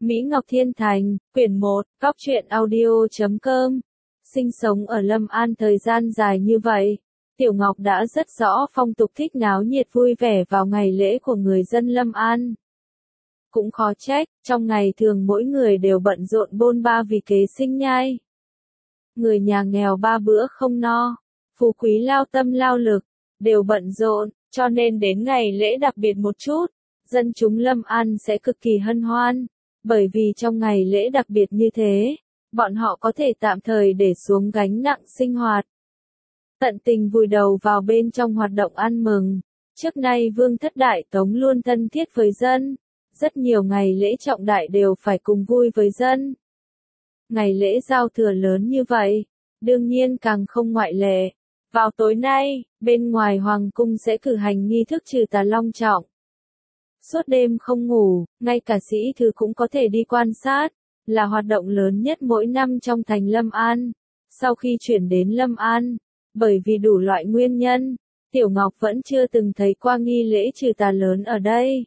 Mỹ Ngọc Thiên Thành, quyển 1, góc truyện audio.com. Sinh sống ở Lâm An thời gian dài như vậy, Tiểu Ngọc đã rất rõ phong tục thích náo nhiệt vui vẻ vào ngày lễ của người dân Lâm An. Cũng khó trách, trong ngày thường mỗi người đều bận rộn bôn ba vì kế sinh nhai. Người nhà nghèo ba bữa không no, phú quý lao tâm lao lực, đều bận rộn, cho nên đến ngày lễ đặc biệt một chút, dân chúng Lâm An sẽ cực kỳ hân hoan. Bởi vì trong ngày lễ đặc biệt như thế, bọn họ có thể tạm thời để xuống gánh nặng sinh hoạt. Tận tình vùi đầu vào bên trong hoạt động ăn mừng. Trước nay Vương thất Đại Tống luôn thân thiết với dân. Rất nhiều ngày lễ trọng đại đều phải cùng vui với dân. Ngày lễ giao thừa lớn như vậy, đương nhiên càng không ngoại lệ. Vào tối nay, bên ngoài Hoàng cung sẽ cử hành nghi thức trừ tà long trọng. Suốt đêm không ngủ, ngay cả sĩ thư cũng có thể đi quan sát, là hoạt động lớn nhất mỗi năm trong thành Lâm An. Sau khi chuyển đến Lâm An, bởi vì đủ loại nguyên nhân, Tiểu Ngọc vẫn chưa từng thấy qua nghi lễ trừ tà lớn ở đây.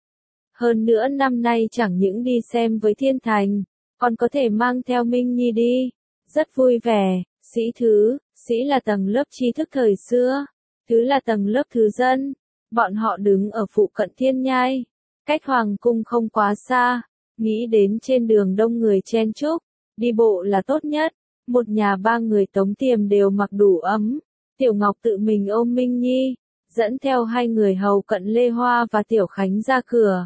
Hơn nữa năm nay chẳng những đi xem với Thiên Thành, còn có thể mang theo Minh Nhi đi, rất vui vẻ. Sĩ thứ, sĩ là tầng lớp tri thức thời xưa, thứ là tầng lớp thứ dân. Bọn họ đứng ở phụ cận Thiên Nhai, cách Hoàng cung không quá xa, nghĩ đến trên đường đông người chen chúc, đi bộ là tốt nhất. Một nhà ba người Tống Tiềm đều mặc đủ ấm, Tiểu Ngọc tự mình ôm Minh Nhi, dẫn theo hai người hầu cận Lê Hoa và Tiểu Khánh ra cửa.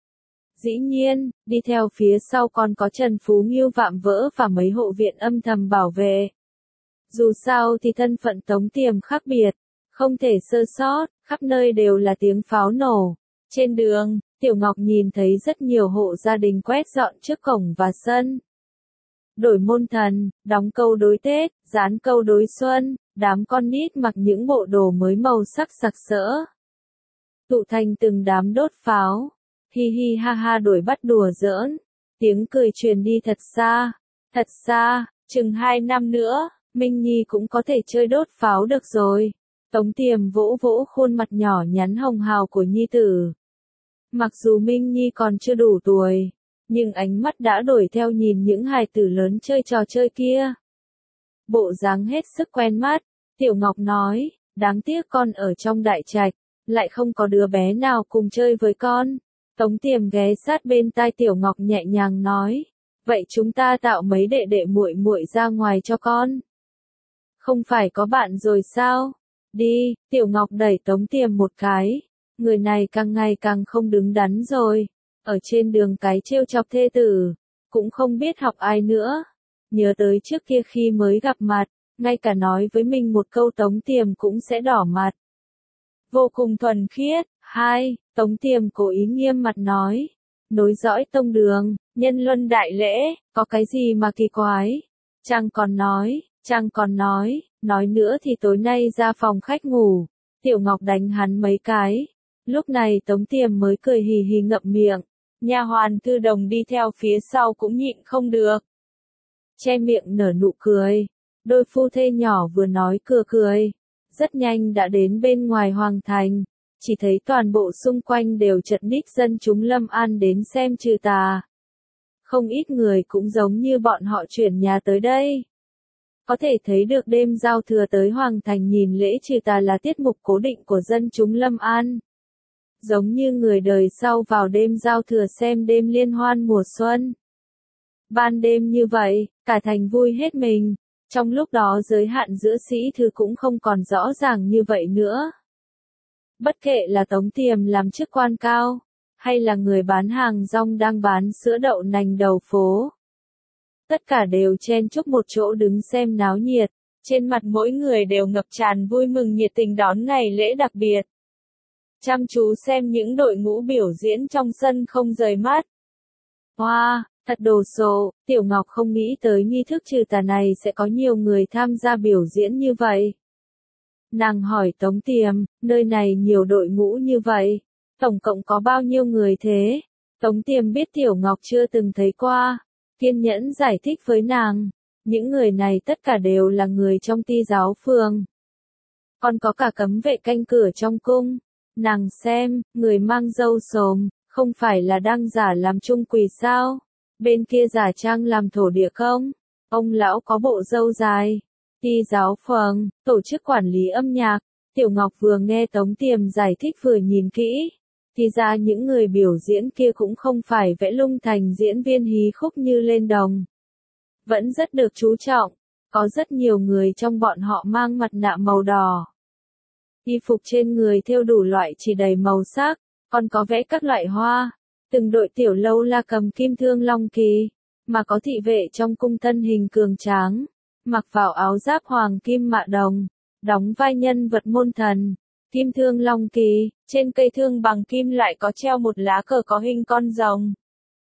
Dĩ nhiên, đi theo phía sau còn có Trần Phú Nghiêu Vạm Vỡ và mấy hộ viện âm thầm bảo vệ. Dù sao thì thân phận Tống Tiềm khác biệt, không thể sơ sót, khắp nơi đều là tiếng pháo nổ. Trên đường, Tiểu Ngọc nhìn thấy rất nhiều hộ gia đình quét dọn trước cổng và sân. Đổi môn thần, đóng câu đối Tết, dán câu đối Xuân, đám con nít mặc những bộ đồ mới màu sắc sặc sỡ. Tụ thành từng đám đốt pháo, hi hi ha ha đuổi bắt đùa giỡn, tiếng cười truyền đi thật xa, chừng 2 năm nữa, Minh Nhi cũng có thể chơi đốt pháo được rồi. Tống Tiềm vỗ vỗ khuôn mặt nhỏ nhắn hồng hào của Nhi tử. Mặc dù Minh Nhi còn chưa đủ tuổi, nhưng ánh mắt đã đổi theo nhìn những hài tử lớn chơi trò chơi kia. Bộ dáng hết sức quen mắt, Tiểu Ngọc nói, đáng tiếc con ở trong đại trạch, lại không có đứa bé nào cùng chơi với con. Tống Tiềm ghé sát bên tai Tiểu Ngọc nhẹ nhàng nói, vậy chúng ta tạo mấy đệ đệ muội muội ra ngoài cho con. Không phải có bạn rồi sao? Đi, Tiểu Ngọc đẩy Tống Tiềm một cái, người này càng ngày càng không đứng đắn rồi, ở trên đường cái trêu chọc thê tử, cũng không biết học ai nữa. Nhớ tới trước kia khi mới gặp mặt, ngay cả nói với mình một câu Tống Tiềm cũng sẽ đỏ mặt. Vô cùng thuần khiết. Tống Tiềm cố ý nghiêm mặt nói, nối dõi tông đường, nhân luân đại lễ, có cái gì mà kỳ quái? Chàng còn nói nữa thì tối nay ra phòng khách ngủ. Tiểu Ngọc đánh hắn mấy cái. Lúc này Tống Tiềm mới cười hì hì ngậm miệng. Nha hoàn Thư Đồng đi theo phía sau cũng nhịn không được, che miệng nở nụ cười. Đôi phu thê nhỏ vừa nói cười, rất nhanh đã đến bên ngoài Hoàng thành. Chỉ thấy toàn bộ xung quanh đều chật ních dân chúng Lâm An đến xem trừ tà. Không ít người cũng giống như bọn họ chuyển nhà tới đây. Có thể thấy được đêm giao thừa tới Hoàng thành nhìn lễ trừ tà là tiết mục cố định của dân chúng Lâm An. Giống như người đời sau vào đêm giao thừa xem đêm liên hoan mùa xuân. Ban đêm như vậy, cả thành vui hết mình. Trong lúc đó giới hạn giữa sĩ thư cũng không còn rõ ràng như vậy nữa. Bất kể là Tống Tiềm làm chức quan cao, hay là người bán hàng rong đang bán sữa đậu nành đầu phố. Tất cả đều chen chúc một chỗ đứng xem náo nhiệt, trên mặt mỗi người đều ngập tràn vui mừng nhiệt tình đón ngày lễ đặc biệt. Chăm chú xem những đội ngũ biểu diễn trong sân không rời mắt. Wow, thật đồ sộ, Tiểu Ngọc không nghĩ tới nghi thức trừ tà này sẽ có nhiều người tham gia biểu diễn như vậy. Nàng hỏi Tống Tiềm, nơi này nhiều đội ngũ như vậy, tổng cộng có bao nhiêu người thế? Tống Tiềm biết Tiểu Ngọc chưa từng thấy qua, kiên nhẫn giải thích với nàng, những người này tất cả đều là người trong Ti giáo phường. Còn có cả cấm vệ canh cửa trong cung. Nàng xem, người mang râu xồm, không phải là đang giả làm chung quỳ sao? Bên kia giả trang làm thổ địa công. Ông lão có bộ râu dài. Ti giáo phường, tổ chức quản lý âm nhạc. Tiểu Ngọc vừa nghe Tống Tiềm giải thích vừa nhìn kỹ. Thì ra những người biểu diễn kia cũng không phải vẽ lung thành diễn viên hí khúc như lên đồng. Vẫn rất được chú trọng. Có rất nhiều người trong bọn họ mang mặt nạ màu đỏ. Y phục trên người thêu đủ loại chỉ đầy màu sắc, còn có vẽ các loại hoa. Từng đội tiểu lâu la cầm kim thương long kỳ, mà có thị vệ trong cung thân hình cường tráng, mặc vào áo giáp hoàng kim mạ đồng, đóng vai nhân vật môn thần. Kim thương long kỳ, trên cây thương bằng kim lại có treo một lá cờ có hình con rồng.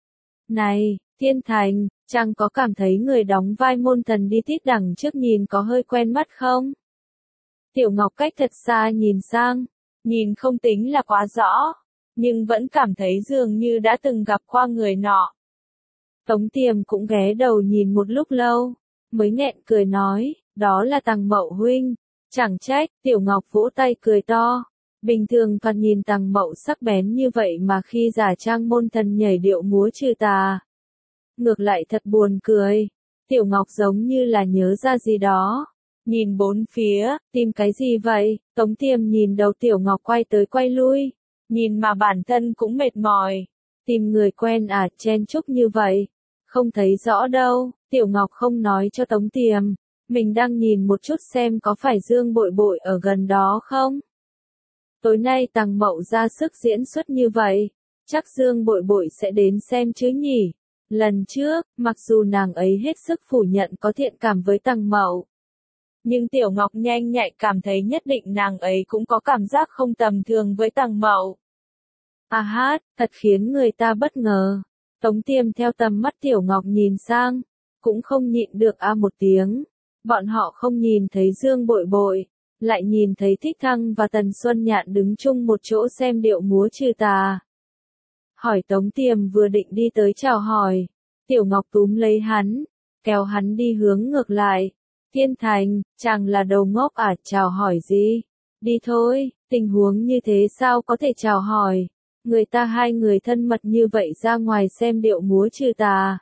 Này, Thiên Thành, chàng có cảm thấy người đóng vai môn thần đi tít đằng trước nhìn có hơi quen mắt không? Tiểu Ngọc cách thật xa nhìn sang, nhìn không tính là quá rõ, nhưng vẫn cảm thấy dường như đã từng gặp qua người nọ. Tống Tiềm cũng ghé đầu nhìn một lúc lâu, mới nghẹn cười nói, đó là Tằng Mậu huynh. Chẳng trách, Tiểu Ngọc vỗ tay cười to. Bình thường toàn nhìn Tằng Mậu sắc bén như vậy mà khi giả trang môn thần nhảy điệu múa trừ tà. Ngược lại thật buồn cười. Tiểu Ngọc giống như là nhớ ra gì đó. Nhìn bốn phía, tìm cái gì vậy? Tống Tiềm nhìn đầu Tiểu Ngọc quay tới quay lui. Nhìn mà bản thân cũng mệt mỏi. Tìm người quen à, chen chúc như vậy. Không thấy rõ đâu. Tiểu Ngọc không nói cho Tống Tiềm. Mình đang nhìn một chút xem có phải Dương Bội Bội ở gần đó không? Tối nay Tằng Mậu ra sức diễn xuất như vậy. Chắc Dương Bội Bội sẽ đến xem chứ nhỉ? Lần trước, mặc dù nàng ấy hết sức phủ nhận có thiện cảm với Tằng Mậu. Nhưng Tiểu Ngọc nhanh nhạy cảm thấy nhất định nàng ấy cũng có cảm giác không tầm thường với Tằng Mậu. À hát, thật khiến người ta bất ngờ. Tống Tiềm theo tầm mắt Tiểu Ngọc nhìn sang, cũng không nhịn được một tiếng. Bọn họ không nhìn thấy Dương Bội Bội, lại nhìn thấy Thích Thăng và Tần Xuân Nhạn đứng chung một chỗ xem điệu múa trừ tà. Hỏi Tống Tiềm vừa định đi tới chào hỏi, Tiểu Ngọc túm lấy hắn, kéo hắn đi hướng ngược lại. Thiên Thành, chàng là đầu ngốc à, chào hỏi gì? Đi thôi, tình huống như thế sao có thể chào hỏi? Người ta hai người thân mật như vậy ra ngoài xem điệu múa trừ tà.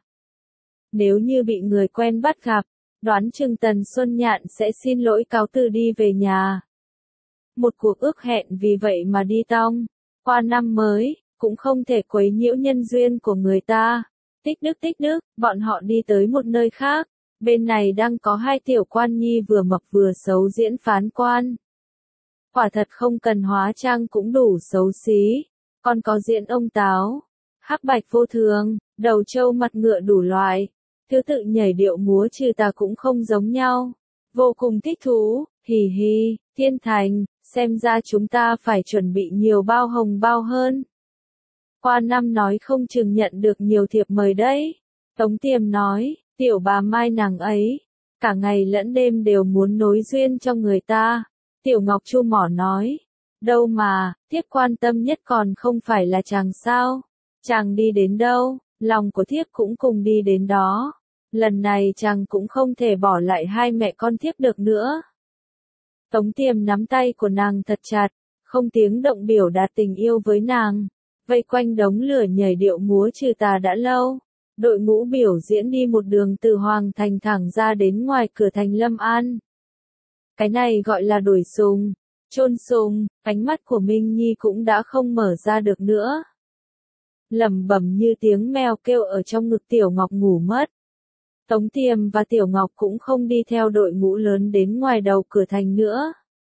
Nếu như bị người quen bắt gặp, đoán chừng Tần Xuân Nhạn sẽ xin lỗi cáo từ đi về nhà. Một cuộc ước hẹn vì vậy mà đi tong, qua năm mới, cũng không thể quấy nhiễu nhân duyên của người ta. Tích đức, bọn họ đi tới một nơi khác. Bên này đang có hai tiểu quan nhi vừa mập vừa xấu diễn phán quan. Quả thật không cần hóa trang cũng đủ xấu xí. Còn có diễn ông táo, hắc bạch vô thường, đầu trâu mặt ngựa đủ loại. Thứ tự nhảy điệu múa trừ tà cũng không giống nhau. Vô cùng thích thú, hì hì, Thiên Thành, xem ra chúng ta phải chuẩn bị nhiều bao hồng bao hơn. Qua năm nói không chừng nhận được nhiều thiệp mời đấy. Tống Tiềm nói, tiểu bà Mai nàng ấy, cả ngày lẫn đêm đều muốn nối duyên cho người ta. Tiểu Ngọc chu mỏ nói, đâu mà, thiếp quan tâm nhất còn không phải là chàng sao. Chàng đi đến đâu, lòng của thiếp cũng cùng đi đến đó. Lần này chàng cũng không thể bỏ lại hai mẹ con thiếp được nữa. Tống Tiềm nắm tay của nàng thật chặt, không tiếng động biểu đạt tình yêu với nàng. Vây quanh đống lửa nhảy điệu múa trừ tà đã lâu. Đội ngũ biểu diễn đi một đường từ Hoàng Thành thẳng ra đến ngoài cửa thành Lâm An. Cái này gọi là đuổi sùng, chôn sùng, ánh mắt của Minh Nhi cũng đã không mở ra được nữa. Lẩm bẩm như tiếng mèo kêu ở trong ngực Tiểu Ngọc ngủ mất. Tống Tiềm và Tiểu Ngọc cũng không đi theo đội ngũ lớn đến ngoài đầu cửa thành nữa.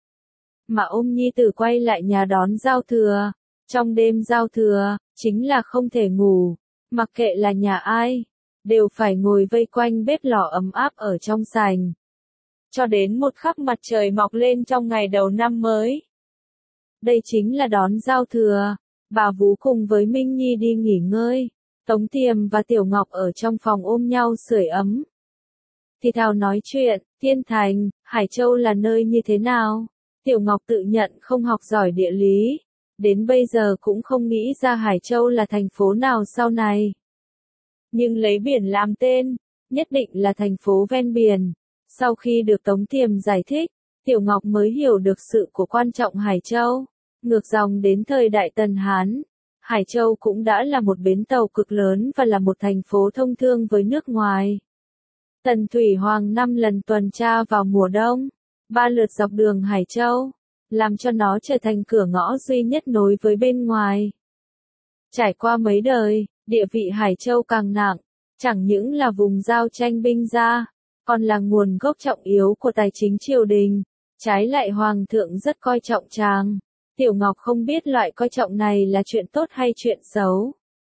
Mà ôm Nhi Tử quay lại nhà đón giao thừa. Trong đêm giao thừa, chính là không thể ngủ. Mặc kệ là nhà ai, đều phải ngồi vây quanh bếp lò ấm áp ở trong sảnh. Cho đến một khắc mặt trời mọc lên trong ngày đầu năm mới. Đây chính là đón giao thừa. Bà Vú cùng với Minh Nhi đi nghỉ ngơi. Tống Tiềm và Tiểu Ngọc ở trong phòng ôm nhau sưởi ấm. Thì thào nói chuyện, Thiên Thành, Hải Châu là nơi như thế nào? Tiểu Ngọc tự nhận không học giỏi địa lý. Đến bây giờ cũng không nghĩ ra Hải Châu là thành phố nào sau này. Nhưng lấy biển làm tên, nhất định là thành phố ven biển. Sau khi được Tống Tiềm giải thích, Tiểu Ngọc mới hiểu được sự của quan trọng Hải Châu. Ngược dòng đến thời đại Tần Hán, Hải Châu cũng đã là một bến tàu cực lớn và là một thành phố thông thương với nước ngoài. Tần Thủy Hoàng 5 lần tuần tra vào mùa đông, 3 lượt dọc đường Hải Châu, làm cho nó trở thành cửa ngõ duy nhất nối với bên ngoài. Trải qua mấy đời, địa vị Hải Châu càng nặng, chẳng những là vùng giao tranh binh ra, còn là nguồn gốc trọng yếu của tài chính triều đình, trái lại Hoàng thượng rất coi trọng chàng. Tiểu Ngọc không biết loại coi trọng này là chuyện tốt hay chuyện xấu.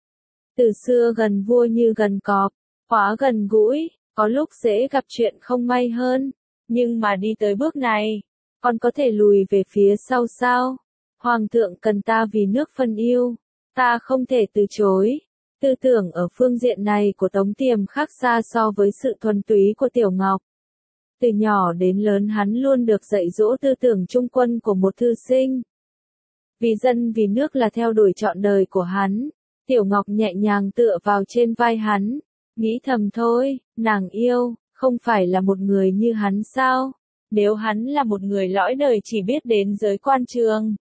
Từ xưa gần vua như gần cọp, quá gần gũi, có lúc dễ gặp chuyện không may hơn, nhưng mà đi tới bước này, còn có thể lùi về phía sau sao? Hoàng thượng cần ta vì nước phân yêu, ta không thể từ chối. Tư tưởng ở phương diện này của Tống Tiềm khác xa so với sự thuần túy của Tiểu Ngọc. Từ nhỏ đến lớn hắn luôn được dạy dỗ tư tưởng trung quân của một thư sinh. Vì dân vì nước là theo đuổi trọn đời của hắn. Tiểu Ngọc nhẹ nhàng tựa vào trên vai hắn, nghĩ thầm thôi, nàng yêu, không phải là một người như hắn sao? Nếu hắn là một người lõi đời chỉ biết đến giới quan trường,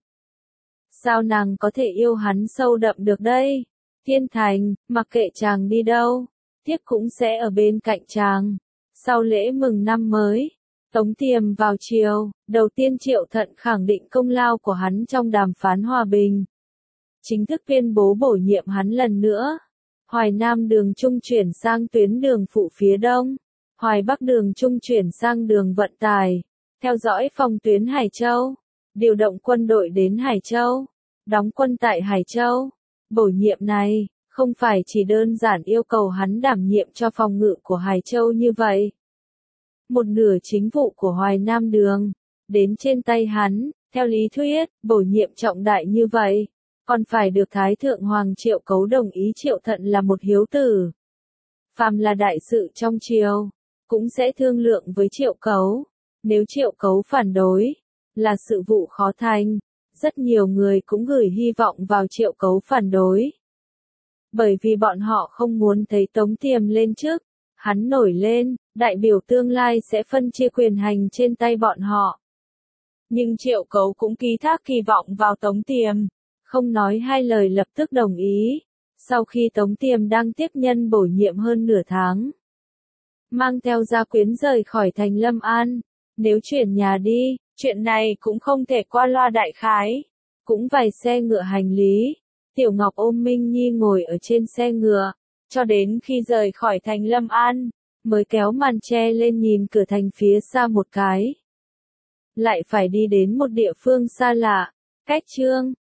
sao nàng có thể yêu hắn sâu đậm được đây? Thiên Thành, mặc kệ chàng đi đâu, thiếp cũng sẽ ở bên cạnh chàng. Sau lễ mừng năm mới, Tống Tiềm vào triều, đầu tiên Triệu Thận khẳng định công lao của hắn trong đàm phán hòa bình. Chính thức tuyên bố bổ nhiệm hắn lần nữa. Hoài Nam đường trung chuyển sang tuyến đường phụ phía đông. Hoài Bắc đường trung chuyển sang đường vận tải. Theo dõi phòng tuyến Hải Châu. Điều động quân đội đến Hải Châu. Đóng quân tại Hải Châu. Bổ nhiệm này, không phải chỉ đơn giản yêu cầu hắn đảm nhiệm cho phòng ngự của Hải Châu như vậy. Một nửa chính vụ của Hoài Nam đường, đến trên tay hắn, theo lý thuyết, bổ nhiệm trọng đại như vậy, còn phải được Thái Thượng Hoàng Triệu Cấu đồng ý. Triệu Thận là một hiếu tử. Phàm là đại sự trong triều, cũng sẽ thương lượng với Triệu Cấu. Nếu Triệu Cấu phản đối, là sự vụ khó thành. Rất nhiều người cũng gửi hy vọng vào Triệu Cấu phản đối. Bởi vì bọn họ không muốn thấy Tống Tiềm lên chức, hắn nổi lên, đại biểu tương lai sẽ phân chia quyền hành trên tay bọn họ. Nhưng Triệu Cấu cũng ký thác kỳ vọng vào Tống Tiềm, không nói hai lời lập tức đồng ý. Sau khi Tống Tiềm đang tiếp nhân bổ nhiệm hơn nửa tháng, mang theo gia quyến rời khỏi thành Lâm An, nếu chuyển nhà đi, chuyện này cũng không thể qua loa đại khái. Cũng vài xe ngựa hành lý, Tiểu Ngọc ôm Minh Nhi ngồi ở trên xe ngựa, cho đến khi rời khỏi thành Lâm An, mới kéo màn che lên nhìn cửa thành phía xa một cái. Lại phải đi đến một địa phương xa lạ, cách Trương,